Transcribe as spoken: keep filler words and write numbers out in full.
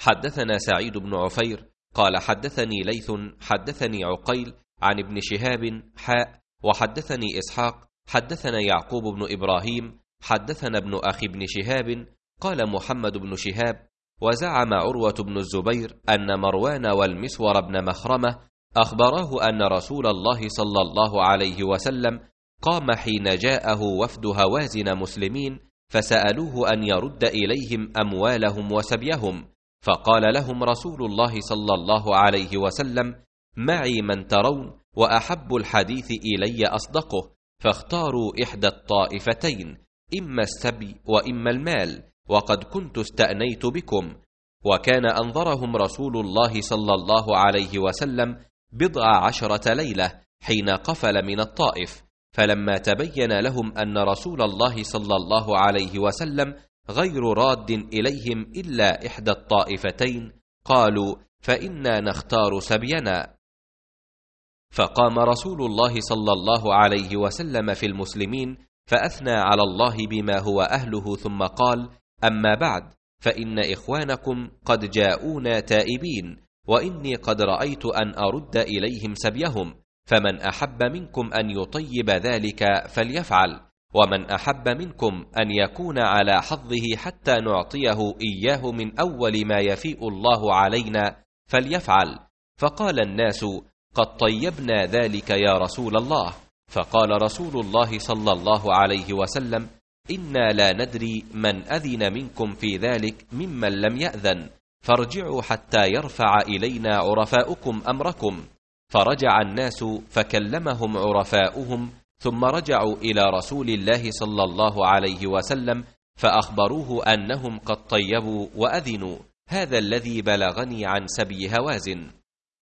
حدثنا سعيد بن عفير قال حدثني ليث حدثني عقيل عن ابن شهاب حاء وحدثني إسحاق حدثنا يعقوب بن إبراهيم حدثنا ابن أخي بن شهاب قال محمد بن شهاب وزعم عروة بن الزبير أن مروان والمسور بن مخرمة أخبراه أن رسول الله صلى الله عليه وسلم قام حين جاءه وفد هوازن مسلمين فسألوه أن يرد إليهم أموالهم وسبيهم، فقال لهم رسول الله صلى الله عليه وسلم: معي من ترون وأحب الحديث إلي أصدقه، فاختاروا إحدى الطائفتين، إما السبي وإما المال، وقد كنت استأنيت بكم. وكان أنظرهم رسول الله صلى الله عليه وسلم بضع عشرة ليلة حين قفل من الطائف، فلما تبين لهم أن رسول الله صلى الله عليه وسلم غير راد إليهم إلا إحدى الطائفتين قالوا: فإنا نختار سبينا. فقام رسول الله صلى الله عليه وسلم في المسلمين فأثنى على الله بما هو أهله، ثم قال: أما بعد، فإن إخوانكم قد جاءونا تائبين، وإني قد رأيت أن أرد إليهم سبيهم، فمن أحب منكم أن يطيب ذلك فليفعل، ومن أحب منكم أن يكون على حظه حتى نعطيه إياه من أول ما يفيء الله علينا فليفعل. فقال الناس: قد طيبنا ذلك يا رسول الله. فقال رسول الله صلى الله عليه وسلم: إنا لا ندري من أذن منكم في ذلك ممن لم يأذن، فارجعوا حتى يرفع إلينا عرفاؤكم أمركم. فرجع الناس فكلمهم عرفاؤهم، ثم رجعوا إلى رسول الله صلى الله عليه وسلم فأخبروه أنهم قد طيبوا وأذنوا. هذا الذي بلغني عن سبي هوازن.